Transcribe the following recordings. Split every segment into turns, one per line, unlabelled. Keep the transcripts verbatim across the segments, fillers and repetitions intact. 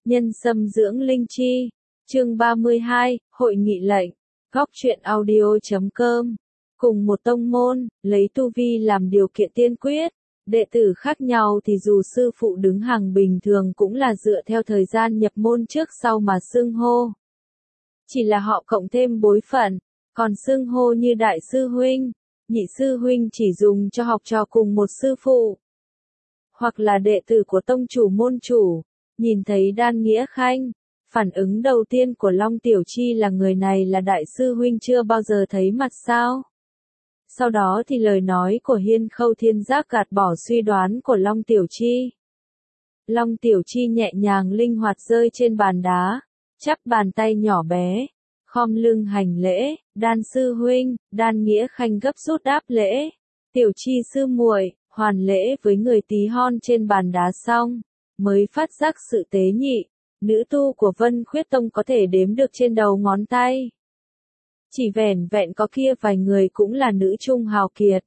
Nhân sâm dưỡng linh chi. Chương ba mươi hai, Hội nghị lệnh. Góc truyện audio chấm com. Cùng một tông môn, lấy tu vi làm điều kiện tiên quyết. Đệ tử khác nhau thì dù sư phụ đứng hàng bình thường cũng là dựa theo thời gian nhập môn trước sau mà xưng hô. Chỉ là họ cộng thêm bối phận, còn xưng hô như đại sư huynh, nhị sư huynh chỉ dùng cho học trò cùng một sư phụ. Hoặc là đệ tử của tông chủ môn chủ, nhìn thấy Đan Nghĩa Khanh, phản ứng đầu tiên của Long Tiểu Chi là người này là đại sư huynh chưa bao giờ thấy mặt sao. Sau đó thì lời nói của Hiên Khâu Thiên Giác gạt bỏ suy đoán của Long Tiểu Chi. Long Tiểu Chi nhẹ nhàng linh hoạt rơi trên bàn đá, chắp bàn tay nhỏ bé, khom lưng hành lễ, Đan sư huynh, Đan Nghĩa Khanh gấp rút đáp lễ, Tiểu Chi sư muội, hoàn lễ với người tí hon trên bàn đá xong, mới phát giác sự tế nhị, nữ tu của Vân Khuyết Tông có thể đếm được trên đầu ngón tay. Chỉ vẻn vẹn có kia vài người cũng là nữ trung hào kiệt.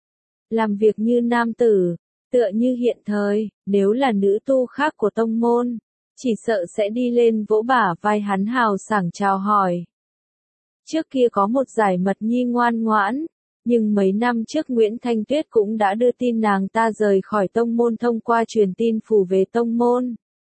Làm việc như nam tử, tựa như hiện thời, nếu là nữ tu khác của tông môn, chỉ sợ sẽ đi lên vỗ bả vai hắn hào sảng chào hỏi. Trước kia có một giải mật nhi ngoan ngoãn, nhưng mấy năm trước Nguyễn Thanh Tuyết cũng đã đưa tin nàng ta rời khỏi tông môn thông qua truyền tin phủ về tông môn.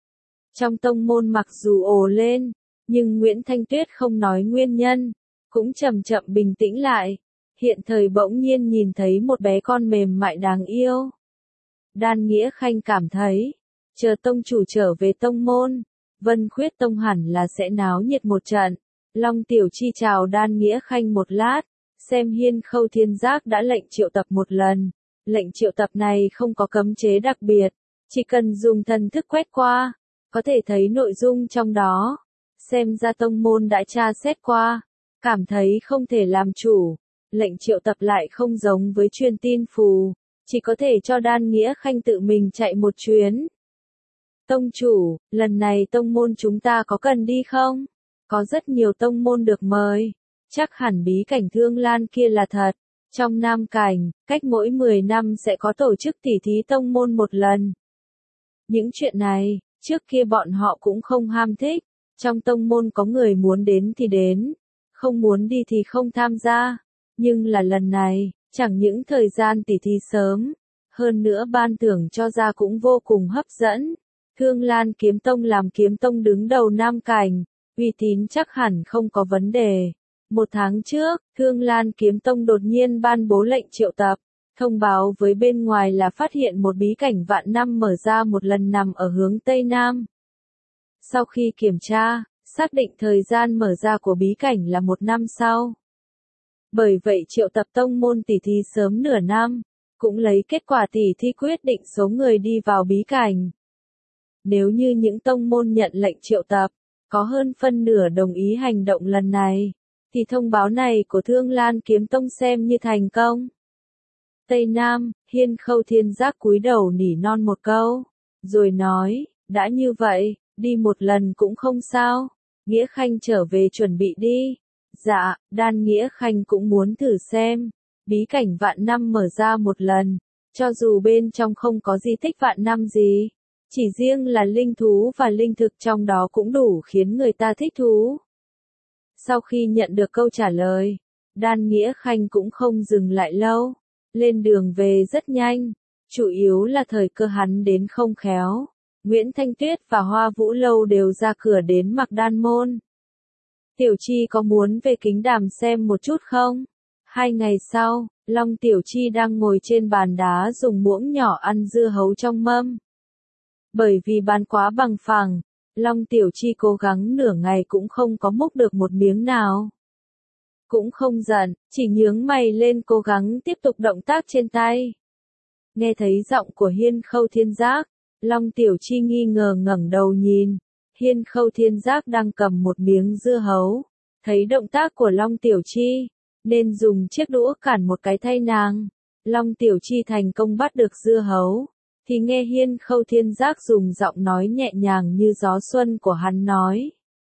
Trong tông môn mặc dù ồ lên, nhưng Nguyễn Thanh Tuyết không nói nguyên nhân, cũng chậm chậm bình tĩnh lại. Hiện thời bỗng nhiên nhìn thấy một bé con mềm mại đáng yêu. Đan Nghĩa Khanh cảm thấy, chờ tông chủ trở về tông môn, Vân Khuyết Tông hẳn là sẽ náo nhiệt một trận. Long Tiểu Chi chào Đan Nghĩa Khanh một lát, xem Hiên Khâu Thiên Giác đã lệnh triệu tập một lần. Lệnh triệu tập này không có cấm chế đặc biệt, chỉ cần dùng thần thức quét qua, có thể thấy nội dung trong đó. Xem ra tông môn đã tra xét qua, cảm thấy không thể làm chủ. Lệnh triệu tập lại không giống với truyền tin phù, chỉ có thể cho Đan Nghĩa Khanh tự mình chạy một chuyến. Tông chủ, lần này tông môn chúng ta có cần đi không? Có rất nhiều tông môn được mời. Chắc hẳn bí cảnh Thương Lan kia là thật. Trong Nam Cảnh, cách mỗi mười năm sẽ có tổ chức tỉ thí tông môn một lần. Những chuyện này, trước kia bọn họ cũng không ham thích. Trong tông môn có người muốn đến thì đến, không muốn đi thì không tham gia. Nhưng là lần này, chẳng những thời gian tỉ thí sớm, hơn nữa ban thưởng cho ra cũng vô cùng hấp dẫn. Thương Lan Kiếm Tông làm kiếm tông đứng đầu Nam Cảnh, uy tín chắc hẳn không có vấn đề. Một tháng trước, Thương Lan Kiếm Tông đột nhiên ban bố lệnh triệu tập, thông báo với bên ngoài là phát hiện một bí cảnh vạn năm mở ra một lần nằm ở hướng Tây Nam. Sau khi kiểm tra, xác định thời gian mở ra của bí cảnh là một năm sau. Bởi vậy triệu tập tông môn tỉ thí sớm nửa năm, cũng lấy kết quả tỉ thí quyết định số người đi vào bí cảnh. Nếu như những tông môn nhận lệnh triệu tập, có hơn phân nửa đồng ý hành động lần này, thì thông báo này của Thương Lan Kiếm Tông xem như thành công. Tây Nam, Hiên Khâu Thiên Giác cúi đầu nỉ non một câu, rồi nói, đã như vậy, đi một lần cũng không sao, Nghĩa Khanh trở về chuẩn bị đi. Dạ, Đan Nghĩa Khanh cũng muốn thử xem, bí cảnh vạn năm mở ra một lần, cho dù bên trong không có di tích vạn năm gì, chỉ riêng là linh thú và linh thực trong đó cũng đủ khiến người ta thích thú. Sau khi nhận được câu trả lời, Đan Nghĩa Khanh cũng không dừng lại lâu, lên đường về rất nhanh, chủ yếu là thời cơ hắn đến không khéo. Nguyễn Thanh Tuyết và Hoa Vũ Lâu đều ra cửa đến Mạc Đan Môn. Tiểu Chi có muốn về Kính Đàm xem một chút không? Hai ngày sau, Long Tiểu Chi đang ngồi trên bàn đá dùng muỗng nhỏ ăn dưa hấu trong mâm. Bởi vì bàn quá bằng phẳng, Long Tiểu Chi cố gắng nửa ngày cũng không có múc được một miếng nào. Cũng không giận, chỉ nhướng mày lên cố gắng tiếp tục động tác trên tay. Nghe thấy giọng của Hiên Khâu Thiên Giác, Long Tiểu Chi nghi ngờ ngẩng đầu nhìn. Hiên Khâu Thiên Giác đang cầm một miếng dưa hấu, thấy động tác của Long Tiểu Chi, nên dùng chiếc đũa cản một cái thay nàng. Long Tiểu Chi thành công bắt được dưa hấu, thì nghe Hiên Khâu Thiên Giác dùng giọng nói nhẹ nhàng như gió xuân của hắn nói.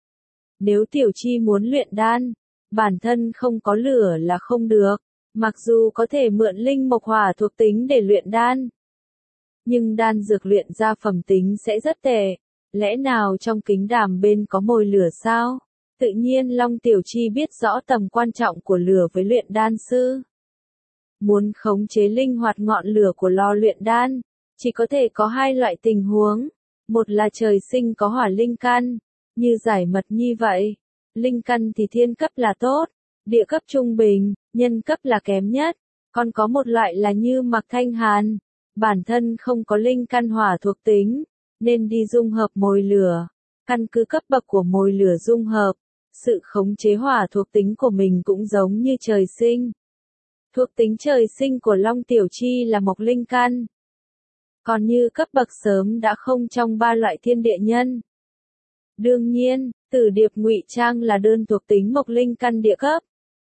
Nếu Tiểu Chi muốn luyện đan, bản thân không có lửa là không được, mặc dù có thể mượn linh mộc hỏa thuộc tính để luyện đan. Nhưng đan dược luyện ra phẩm tính sẽ rất tệ. Lẽ nào trong kính đàm bên có mồi lửa sao? Tự nhiên Long Tiểu Chi biết rõ tầm quan trọng của lửa với luyện đan sư. Muốn khống chế linh hoạt ngọn lửa của lò luyện đan, chỉ có thể có hai loại tình huống. Một là trời sinh có hỏa linh căn, như giải mật nhi vậy. Linh căn thì thiên cấp là tốt, địa cấp trung bình, nhân cấp là kém nhất. Còn có một loại là như Mạc Thanh Hàn, bản thân không có linh căn hỏa thuộc tính, nên đi dung hợp mồi lửa. Căn cứ cấp bậc của mồi lửa dung hợp, sự khống chế hỏa thuộc tính của mình cũng giống như trời sinh. Thuộc tính trời sinh của Long Tiểu Chi là mộc linh căn. Còn như cấp bậc sớm đã không trong ba loại thiên địa nhân. Đương nhiên, Tử Điệp ngụy trang là đơn thuộc tính mộc linh căn địa cấp.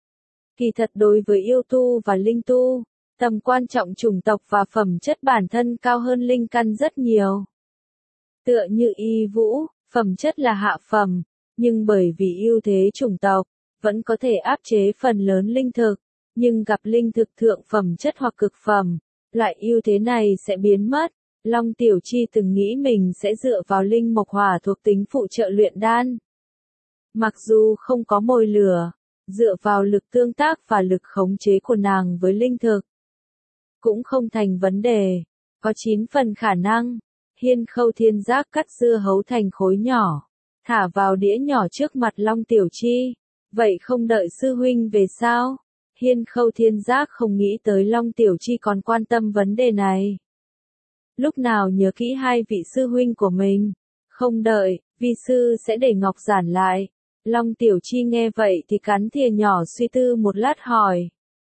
Kỳ thật đối với yêu tu và linh tu, tầm quan trọng chủng tộc và phẩm chất bản thân cao hơn linh căn rất nhiều. Tựa như Y Vũ, phẩm chất là hạ phẩm, nhưng bởi vì ưu thế chủng tộc, vẫn có thể áp chế phần lớn linh thực, nhưng gặp linh thực thượng phẩm chất hoặc cực phẩm, loại ưu thế này sẽ biến mất. Long Tiểu Chi từng nghĩ mình sẽ dựa vào linh mộc hỏa thuộc tính phụ trợ luyện đan. Mặc dù không có mồi lửa, dựa vào lực tương tác và lực khống chế của nàng với linh thực, cũng không thành vấn đề, có chín phần khả năng. Hiên Khâu Thiên Giác cắt dưa hấu thành khối nhỏ, thả vào đĩa nhỏ trước mặt Long Tiểu Chi. Vậy không đợi sư huynh về sao? Hiên Khâu Thiên Giác không nghĩ tới Long Tiểu Chi còn quan tâm vấn đề này. Lúc nào nhớ kỹ hai vị sư huynh của mình, không đợi, vi sư sẽ để ngọc giản lại. Long Tiểu Chi nghe vậy thì cắn thìa nhỏ suy tư một lát hỏi.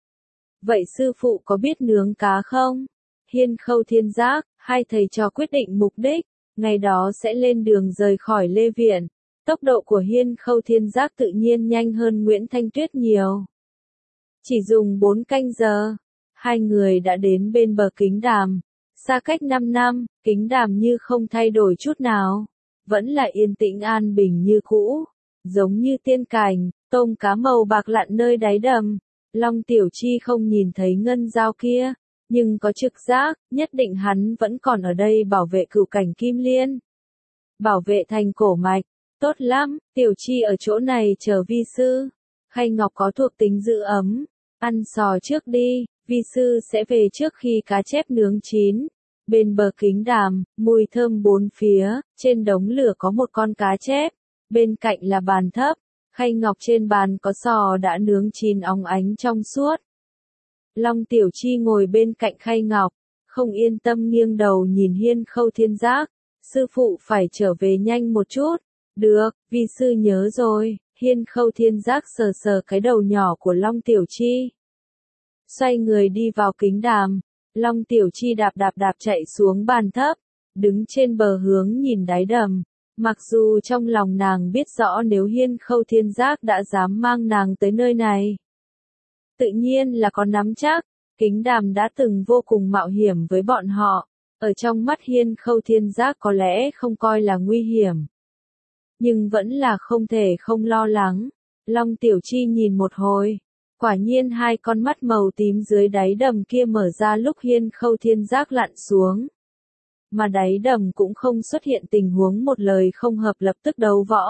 Vậy sư phụ có biết nướng cá không? Hiên Khâu Thiên Giác, hai thầy trò quyết định mục đích, ngày đó sẽ lên đường rời khỏi Lê Viện. Tốc độ của Hiên Khâu Thiên Giác tự nhiên nhanh hơn Nguyễn Thanh Tuyết nhiều. Chỉ dùng bốn canh giờ, hai người đã đến bên bờ kính đàm. Xa cách năm năm, kính đàm như không thay đổi chút nào, vẫn là yên tĩnh an bình như cũ, giống như tiên cảnh, tôm cá màu bạc lặn nơi đáy đầm. Long Tiểu Chi không nhìn thấy ngân dao kia, nhưng có trực giác, nhất định hắn vẫn còn ở đây bảo vệ cửu cảnh Kim Liên. Bảo vệ thành cổ mạch, tốt lắm, Tiểu Chi ở chỗ này chờ vi sư. Khay ngọc có thuộc tính giữ ấm, ăn sò trước đi, vi sư sẽ về trước khi cá chép nướng chín. Bên bờ kính đàm, mùi thơm bốn phía, trên đống lửa có một con cá chép, bên cạnh là bàn thấp, khay ngọc trên bàn có sò đã nướng chín óng ánh trong suốt. Long Tiểu Chi ngồi bên cạnh khay ngọc, không yên tâm nghiêng đầu nhìn Hiên Khâu Thiên Giác, sư phụ phải trở về nhanh một chút. Được, vi sư nhớ rồi. Hiên Khâu Thiên Giác sờ sờ cái đầu nhỏ của Long Tiểu Chi. Xoay người đi vào kính đàm, Long Tiểu Chi đạp đạp đạp chạy xuống bàn thấp, đứng trên bờ hướng nhìn đáy đầm. Mặc dù trong lòng nàng biết rõ nếu Hiên Khâu Thiên Giác đã dám mang nàng tới nơi này, tự nhiên là có nắm chắc. Kính đàm đã từng vô cùng mạo hiểm với bọn họ, ở trong mắt Hiên Khâu Thiên Giác có lẽ không coi là nguy hiểm, nhưng vẫn là không thể không lo lắng. Long Tiểu Chi nhìn một hồi, quả nhiên hai con mắt màu tím dưới đáy đầm kia mở ra lúc Hiên Khâu Thiên Giác lặn xuống. Mà đáy đầm cũng không xuất hiện tình huống một lời không hợp lập tức đấu võ.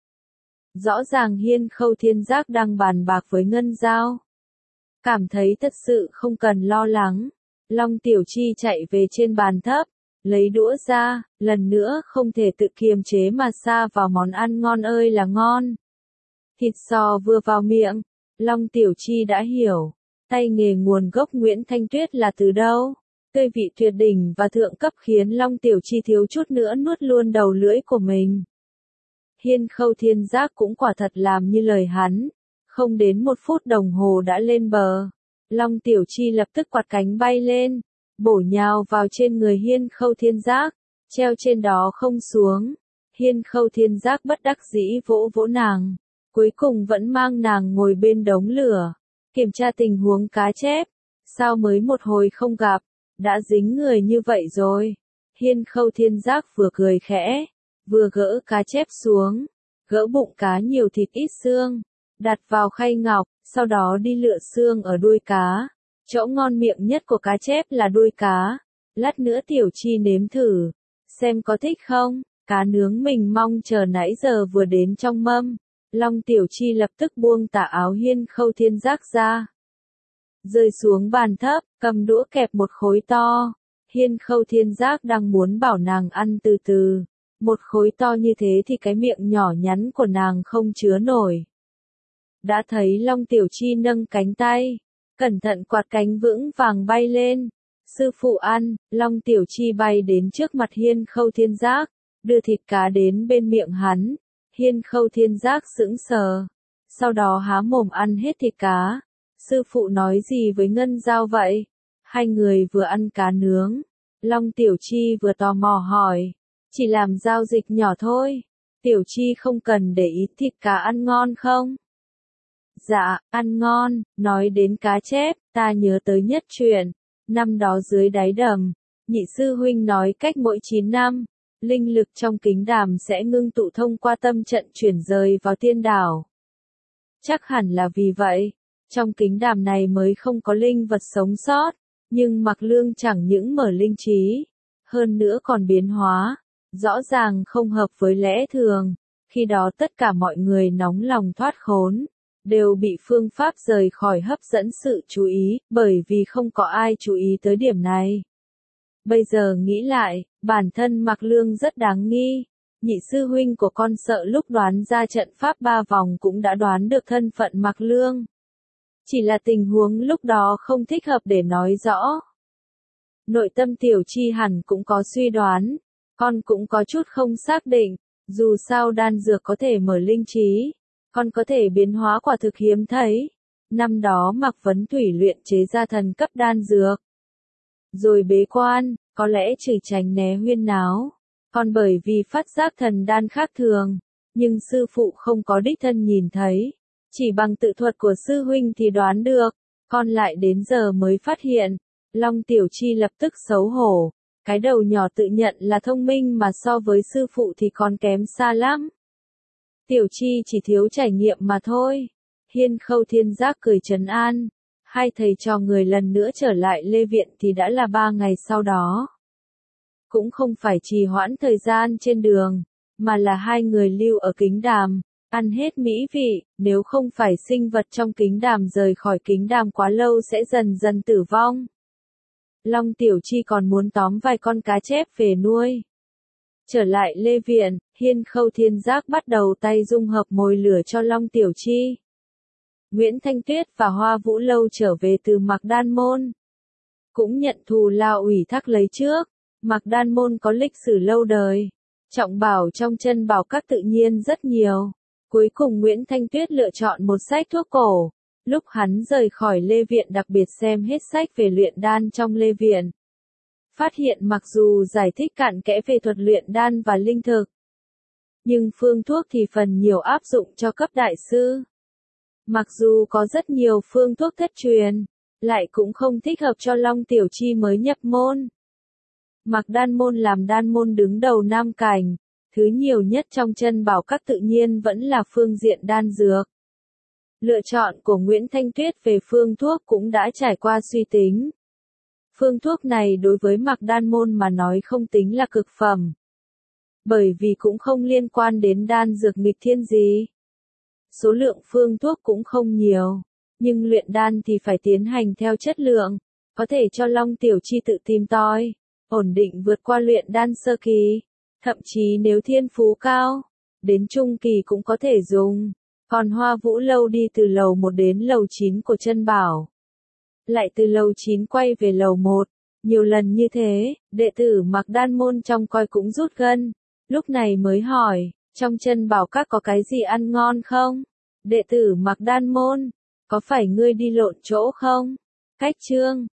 Rõ ràng Hiên Khâu Thiên Giác đang bàn bạc với Ngân Dao. Cảm thấy thật sự không cần lo lắng. Long Tiểu Chi chạy về trên bàn thấp, lấy đũa ra, lần nữa không thể tự kiềm chế mà sa vào món ăn ngon ơi là ngon. Thịt sò vừa vào miệng, Long Tiểu Chi đã hiểu, tay nghề nguồn gốc Nguyễn Thanh Tuyết là từ đâu. Tươi vị tuyệt đỉnh và thượng cấp khiến Long Tiểu Chi thiếu chút nữa nuốt luôn đầu lưỡi của mình. Hiên Khâu Thiên Giác cũng quả thật làm như lời hắn, không đến một phút đồng hồ đã lên bờ. Long Tiểu Chi lập tức quạt cánh bay lên, bổ nhào vào trên người Hiên Khâu Thiên Giác, treo trên đó không xuống. Hiên Khâu Thiên Giác bất đắc dĩ vỗ vỗ nàng, cuối cùng vẫn mang nàng ngồi bên đống lửa, kiểm tra tình huống cá chép. Sao mới một hồi không gặp, đã dính người như vậy rồi? Hiên Khâu Thiên Giác vừa cười khẽ, vừa gỡ cá chép xuống, gỡ bụng cá nhiều thịt ít xương, đặt vào khay ngọc, sau đó đi lựa xương ở đuôi cá. Chỗ ngon miệng nhất của cá chép là đuôi cá, lát nữa Tiểu Chi nếm thử, xem có thích không. Cá nướng mình mong chờ nãy giờ vừa đến trong mâm. Long Tiểu Chi lập tức buông tà áo Hiên Khâu Thiên Giác ra. Rơi xuống bàn thấp, cầm đũa kẹp một khối to. Hiên Khâu Thiên Giác đang muốn bảo nàng ăn từ từ. Một khối to như thế thì cái miệng nhỏ nhắn của nàng không chứa nổi. Đã thấy Long Tiểu Chi nâng cánh tay, cẩn thận quạt cánh vững vàng bay lên. Sư phụ ăn, Long Tiểu Chi bay đến trước mặt Hiên Khâu Thiên Giác, đưa thịt cá đến bên miệng hắn. Hiên Khâu Thiên Giác sững sờ, sau đó há mồm ăn hết thịt cá. Sư phụ nói gì với Ngân Giao vậy? Hai người vừa ăn cá nướng. Long Tiểu Chi vừa tò mò hỏi. Chỉ làm giao dịch nhỏ thôi. Tiểu Chi không cần để ý thịt cá ăn ngon không? Dạ, ăn ngon. Nói đến cá chép, ta nhớ tới nhất chuyện. Năm đó dưới đáy đầm, nhị sư huynh nói cách mỗi chín năm, linh lực trong kính đàm sẽ ngưng tụ thông qua tâm trận chuyển rời vào tiên đảo. Chắc hẳn là vì vậy, trong kính đàm này mới không có linh vật sống sót, nhưng Mạc Lương chẳng những mở linh trí, hơn nữa còn biến hóa, rõ ràng không hợp với lẽ thường. Khi đó tất cả mọi người nóng lòng thoát khốn, đều bị phương pháp rời khỏi hấp dẫn sự chú ý, bởi vì không có ai chú ý tới điểm này. Bây giờ nghĩ lại, bản thân Mạc Lương rất đáng nghi. Nhị sư huynh của con sợ lúc đoán ra trận pháp ba vòng cũng đã đoán được thân phận Mạc Lương. Chỉ là tình huống lúc đó không thích hợp để nói rõ. Nội tâm Tiểu Chi hẳn cũng có suy đoán, con cũng có chút không xác định, dù sao đan dược có thể mở linh trí, con có thể biến hóa quả thực hiếm thấy. Năm đó Mạc Vấn Thủy luyện chế ra thần cấp đan dược, rồi bế quan, có lẽ chỉ tránh né huyên náo. Còn bởi vì phát giác thần đan khác thường, nhưng sư phụ không có đích thân nhìn thấy, chỉ bằng tự thuật của sư huynh thì đoán được, con lại đến giờ mới phát hiện. Long Tiểu Chi lập tức xấu hổ, cái đầu nhỏ tự nhận là thông minh mà so với sư phụ thì còn kém xa lắm. Tiểu Chi chỉ thiếu trải nghiệm mà thôi. Hiên Khâu Thiên Giác cười trấn an. Hai thầy trò người lần nữa trở lại Lê Viện thì đã là ba ngày sau đó. Cũng không phải trì hoãn thời gian trên đường, mà là hai người lưu ở kính đàm, ăn hết mỹ vị, nếu không phải sinh vật trong kính đàm rời khỏi kính đàm quá lâu sẽ dần dần tử vong. Long Tiểu Chi còn muốn tóm vài con cá chép về nuôi. Trở lại Lê Viện, Hiên Khâu Thiên Giác bắt đầu tay dung hợp mồi lửa cho Long Tiểu Chi. Nguyễn Thanh Tuyết và Hoa Vũ Lâu trở về từ Mạc Đan Môn, cũng nhận thù lao ủy thác lấy trước. Mạc Đan Môn có lịch sử lâu đời, trọng bảo trong chân bảo các tự nhiên rất nhiều. Cuối cùng Nguyễn Thanh Tuyết lựa chọn một sách thuốc cổ. Lúc hắn rời khỏi Lê Viện đặc biệt xem hết sách về luyện đan trong Lê Viện. Phát hiện mặc dù giải thích cặn kẽ về thuật luyện đan và linh thực, nhưng phương thuốc thì phần nhiều áp dụng cho cấp đại sư. Mặc dù có rất nhiều phương thuốc thất truyền, lại cũng không thích hợp cho Long Tiểu Chi mới nhập môn. Mạc Đan Môn làm đan môn đứng đầu Nam Cảnh, thứ nhiều nhất trong chân bảo các tự nhiên vẫn là phương diện đan dược. Lựa chọn của Nguyễn Thanh Tuyết về phương thuốc cũng đã trải qua suy tính. Phương thuốc này đối với Mạc Đan Môn mà nói không tính là cực phẩm, bởi vì cũng không liên quan đến đan dược nghịch thiên gì. Số lượng phương thuốc cũng không nhiều, nhưng luyện đan thì phải tiến hành theo chất lượng, có thể cho Long Tiểu Chi tự tìm tòi, ổn định vượt qua luyện đan sơ kỳ, thậm chí nếu thiên phú cao, đến trung kỳ cũng có thể dùng. Còn Hoa Vũ Lâu đi từ lầu một đến lầu chín của chân bảo, lại từ lầu chín quay về lầu một, nhiều lần như thế, đệ tử Mạc Đan Môn trong coi cũng rút gân, lúc này mới hỏi, trong chân bảo các có cái gì ăn ngon không? Đệ tử Mạc Đan Môn, có phải ngươi đi lộn chỗ không? Cách chương